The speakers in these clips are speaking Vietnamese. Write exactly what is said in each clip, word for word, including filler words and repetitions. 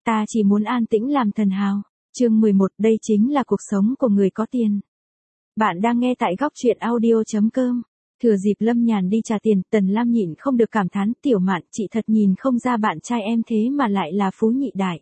Ta chỉ muốn an tĩnh làm thần hào. Chương mười một, đây chính là cuộc sống của người có tiền. Bạn đang nghe tại góc truyện audio chấm com. Thừa dịp Lâm Nhàn đi trả tiền, Tần Lam nhịn không được cảm thán, Tiểu Mạn, chị thật nhìn không ra bạn trai em thế mà lại là phú nhị đại.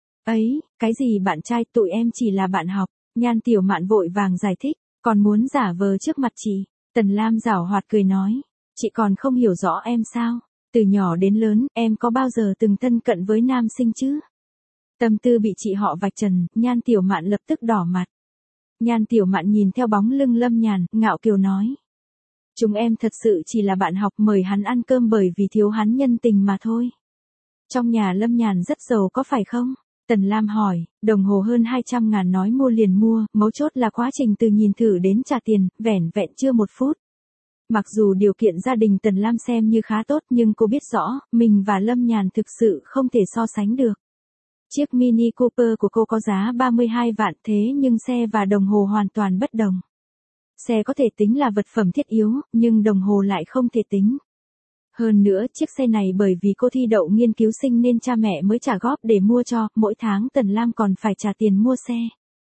Ấy, cái gì bạn trai, tụi em chỉ là bạn học. Nhan Tiểu Mạn vội vàng giải thích, còn muốn giả vờ trước mặt chị. Tần Lam giảo hoạt cười nói, chị còn không hiểu rõ em sao? Từ nhỏ đến lớn, em có bao giờ từng thân cận với nam sinh chứ? Tâm tư bị chị họ vạch trần, Nhan Tiểu Mạn lập tức đỏ mặt. Nhan Tiểu Mạn nhìn theo bóng lưng Lâm Nhàn, ngạo kiều nói. Chúng em thật sự chỉ là bạn học, mời hắn ăn cơm bởi vì thiếu hắn nhân tình mà thôi. Trong nhà Lâm Nhàn rất giàu có phải không? Tần Lam hỏi, đồng hồ hơn hai trăm ngàn nói mua liền mua, mấu chốt là quá trình từ nhìn thử đến trả tiền, vẻn vẹn chưa một phút. Mặc dù điều kiện gia đình Tần Lam xem như khá tốt nhưng cô biết rõ, mình và Lâm Nhàn thực sự không thể so sánh được. Chiếc Mini Cooper của cô có giá ba mươi hai vạn, thế nhưng xe và đồng hồ hoàn toàn bất đồng. Xe có thể tính là vật phẩm thiết yếu, nhưng đồng hồ lại không thể tính. Hơn nữa, chiếc xe này bởi vì cô thi đậu nghiên cứu sinh nên cha mẹ mới trả góp để mua cho, mỗi tháng Tần Lam còn phải trả tiền mua xe.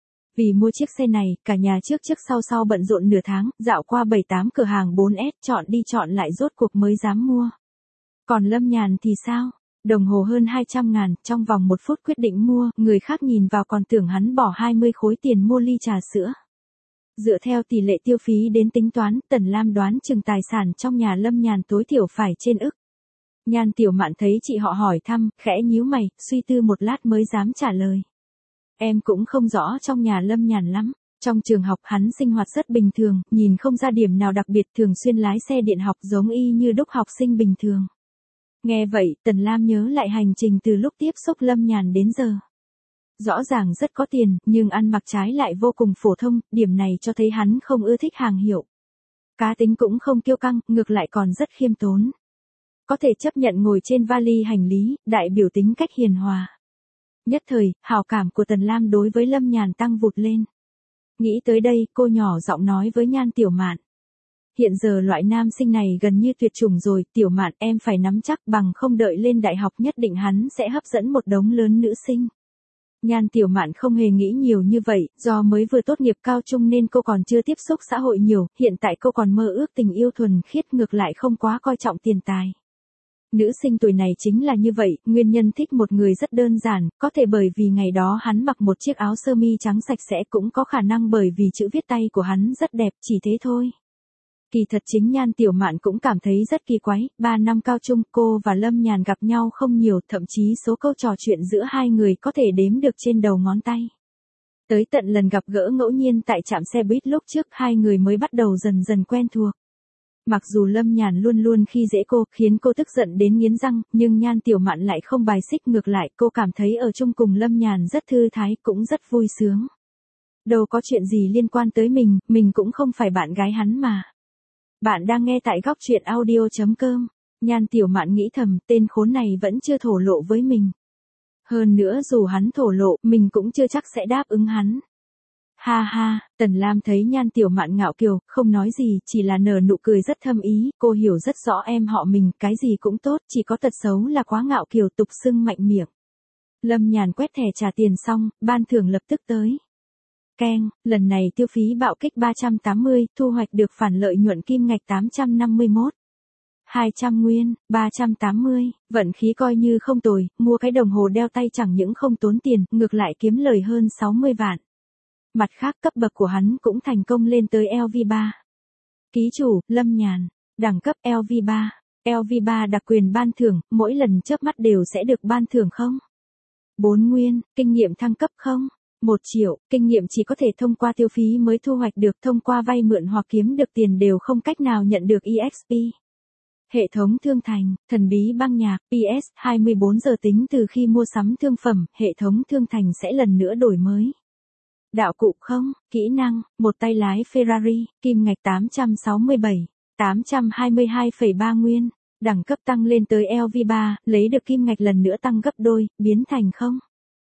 Vì mua chiếc xe này, cả nhà trước trước sau sau bận rộn nửa tháng, dạo qua bảy tám cửa hàng bốn S, chọn đi chọn lại rốt cuộc mới dám mua. Còn Lâm Nhàn thì sao? Đồng hồ hơn hai trăm ngàn, trong vòng một phút quyết định mua, người khác nhìn vào còn tưởng hắn bỏ hai mươi khối tiền mua ly trà sữa. Dựa theo tỷ lệ tiêu phí đến tính toán, Tần Lam đoán chừng tài sản trong nhà Lâm Nhàn tối thiểu phải trên ức. Nhan Tiểu Mạn thấy chị họ hỏi thăm, khẽ nhíu mày, suy tư một lát mới dám trả lời. Em cũng không rõ trong nhà Lâm Nhàn lắm. Trong trường học hắn sinh hoạt rất bình thường, nhìn không ra điểm nào đặc biệt, thường xuyên lái xe điện học giống y như đúc học sinh bình thường. Nghe vậy, Tần Lam nhớ lại hành trình từ lúc tiếp xúc Lâm Nhàn đến giờ. Rõ ràng rất có tiền, nhưng ăn mặc trái lại vô cùng phổ thông, điểm này cho thấy hắn không ưa thích hàng hiệu. Cá tính cũng không kiêu căng, ngược lại còn rất khiêm tốn. Có thể chấp nhận ngồi trên vali hành lý, đại biểu tính cách hiền hòa. Nhất thời, hào cảm của Tần Lam đối với Lâm Nhàn tăng vụt lên. Nghĩ tới đây, cô nhỏ giọng nói với Nhan Tiểu Mạn. Hiện giờ loại nam sinh này gần như tuyệt chủng rồi, Tiểu Mạn, em phải nắm chắc, bằng không đợi lên đại học nhất định hắn sẽ hấp dẫn một đống lớn nữ sinh. Nhan Tiểu Mạn không hề nghĩ nhiều như vậy, do mới vừa tốt nghiệp cao trung nên cô còn chưa tiếp xúc xã hội nhiều, hiện tại cô còn mơ ước tình yêu thuần khiết, ngược lại không quá coi trọng tiền tài. Nữ sinh tuổi này chính là như vậy, nguyên nhân thích một người rất đơn giản, có thể bởi vì ngày đó hắn mặc một chiếc áo sơ mi trắng sạch sẽ, cũng có khả năng bởi vì chữ viết tay của hắn rất đẹp, chỉ thế thôi. Kỳ thật chính Nhan Tiểu Mạn cũng cảm thấy rất kỳ quái, ba năm cao trung cô và Lâm Nhàn gặp nhau không nhiều, thậm chí số câu trò chuyện giữa hai người có thể đếm được trên đầu ngón tay. Tới tận lần gặp gỡ ngẫu nhiên tại trạm xe buýt lúc trước, hai người mới bắt đầu dần dần quen thuộc. Mặc dù Lâm Nhàn luôn luôn khi dễ cô, khiến cô tức giận đến nghiến răng, nhưng Nhan Tiểu Mạn lại không bài xích, ngược lại cô cảm thấy ở chung cùng Lâm Nhàn rất thư thái, cũng rất vui sướng. Đâu có chuyện gì liên quan tới mình, mình cũng không phải bạn gái hắn mà. Bạn đang nghe tại góc truyện audio chấm com. Nhan Tiểu Mạn nghĩ thầm, tên khốn này vẫn chưa thổ lộ với mình. Hơn nữa dù hắn thổ lộ, mình cũng chưa chắc sẽ đáp ứng hắn. Ha ha, Tần Lam thấy Nhan Tiểu Mạn ngạo kiều, không nói gì, chỉ là nở nụ cười rất thâm ý, cô hiểu rất rõ em họ mình, cái gì cũng tốt, chỉ có tật xấu là quá ngạo kiều, tục xưng mạnh miệng. Lâm Nhàn quét thẻ trả tiền xong, ban thưởng lập tức tới. Keng, lần này tiêu phí bạo kích ba trăm tám mươi, thu hoạch được phản lợi nhuận kim ngạch tám trăm năm mươi mốt. hai trăm nguyên, ba trăm tám mươi, vận khí coi như không tồi, mua cái đồng hồ đeo tay chẳng những không tốn tiền, ngược lại kiếm lời hơn sáu mươi vạn. Mặt khác cấp bậc của hắn cũng thành công lên tới L V ba. Ký chủ, Lâm Nhàn, đẳng cấp L V ba. L V ba đặc quyền ban thưởng, mỗi lần chớp mắt đều sẽ được ban thưởng không? bốn nguyên, kinh nghiệm thăng cấp không? một triệu, kinh nghiệm chỉ có thể thông qua tiêu phí mới thu hoạch được, thông qua vay mượn hoặc kiếm được tiền đều không cách nào nhận được E X P. Hệ thống thương thành, thần bí băng nhạc, P S, hai mươi bốn giờ tính từ khi mua sắm thương phẩm, hệ thống thương thành sẽ lần nữa đổi mới. Đạo cụ không, kỹ năng, một tay lái Ferrari, kim ngạch tám trăm sáu mươi bảy, tám trăm hai mươi hai phẩy ba nguyên, đẳng cấp tăng lên tới L V ba, lấy được kim ngạch lần nữa tăng gấp đôi, biến thành không.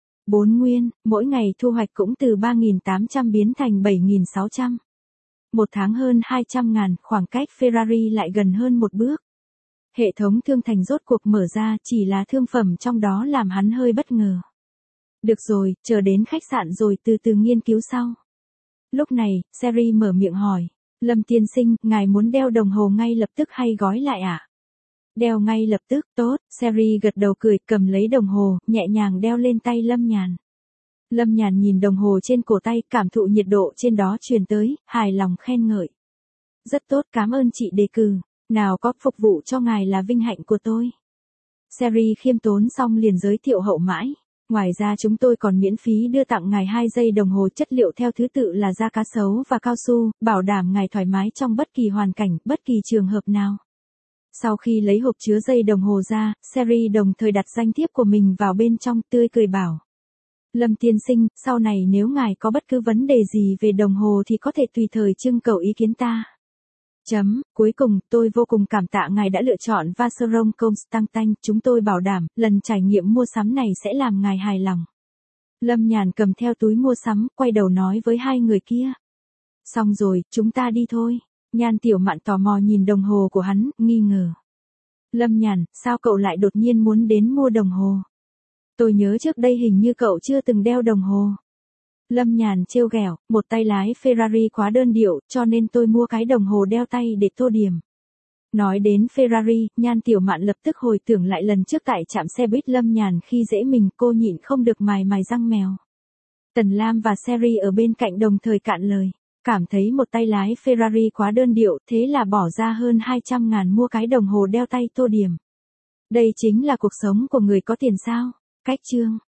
bốn nguyên, mỗi ngày thu hoạch cũng từ ba nghìn tám trăm biến thành bảy nghìn sáu trăm. Một tháng hơn hai trăm ngàn, khoảng cách Ferrari lại gần hơn một bước. Hệ thống thương thành rốt cuộc mở ra, chỉ là thương phẩm trong đó làm hắn hơi bất ngờ. Được rồi, chờ đến khách sạn rồi từ từ nghiên cứu sau. Lúc này, Sherry mở miệng hỏi. Lâm tiên sinh, ngài muốn đeo đồng hồ ngay lập tức hay gói lại ạ? À? Đeo ngay lập tức, tốt, Sherry gật đầu cười, cầm lấy đồng hồ, nhẹ nhàng đeo lên tay Lâm Nhàn. Lâm Nhàn nhìn đồng hồ trên cổ tay, cảm thụ nhiệt độ trên đó truyền tới, hài lòng khen ngợi. Rất tốt, cảm ơn chị đề cử, nào có phục vụ cho ngài là vinh hạnh của tôi. Sherry khiêm tốn xong liền giới thiệu hậu mãi. Ngoài ra chúng tôi còn miễn phí đưa tặng ngài hai dây đồng hồ chất liệu theo thứ tự là da cá sấu và cao su, bảo đảm ngài thoải mái trong bất kỳ hoàn cảnh, bất kỳ trường hợp nào. Sau khi lấy hộp chứa dây đồng hồ ra, Sherry đồng thời đặt danh thiếp của mình vào bên trong, tươi cười bảo. Lâm tiên sinh, sau này nếu ngài có bất cứ vấn đề gì về đồng hồ thì có thể tùy thời trưng cầu ý kiến ta. Chấm, cuối cùng, tôi vô cùng cảm tạ ngài đã lựa chọn Vacheron Constantin, chúng tôi bảo đảm, lần trải nghiệm mua sắm này sẽ làm ngài hài lòng. Lâm Nhàn cầm theo túi mua sắm, quay đầu nói với hai người kia. Xong rồi, chúng ta đi thôi. Nhan Tiểu Mạn tò mò nhìn đồng hồ của hắn, nghi ngờ. Lâm Nhàn, sao cậu lại đột nhiên muốn đến mua đồng hồ? Tôi nhớ trước đây hình như cậu chưa từng đeo đồng hồ. Lâm Nhàn trêu ghẹo, một tay lái Ferrari quá đơn điệu, cho nên tôi mua cái đồng hồ đeo tay để tô điểm. Nói đến Ferrari, Nhan Tiểu Mạn lập tức hồi tưởng lại lần trước tại trạm xe buýt Lâm Nhàn khi dễ mình, cô nhịn không được mài mài răng mèo. Tần Lam và Sherry ở bên cạnh đồng thời cạn lời, cảm thấy một tay lái Ferrari quá đơn điệu, thế là bỏ ra hơn hai trăm ngàn mua cái đồng hồ đeo tay tô điểm. Đây chính là cuộc sống của người có tiền sao? Cách chương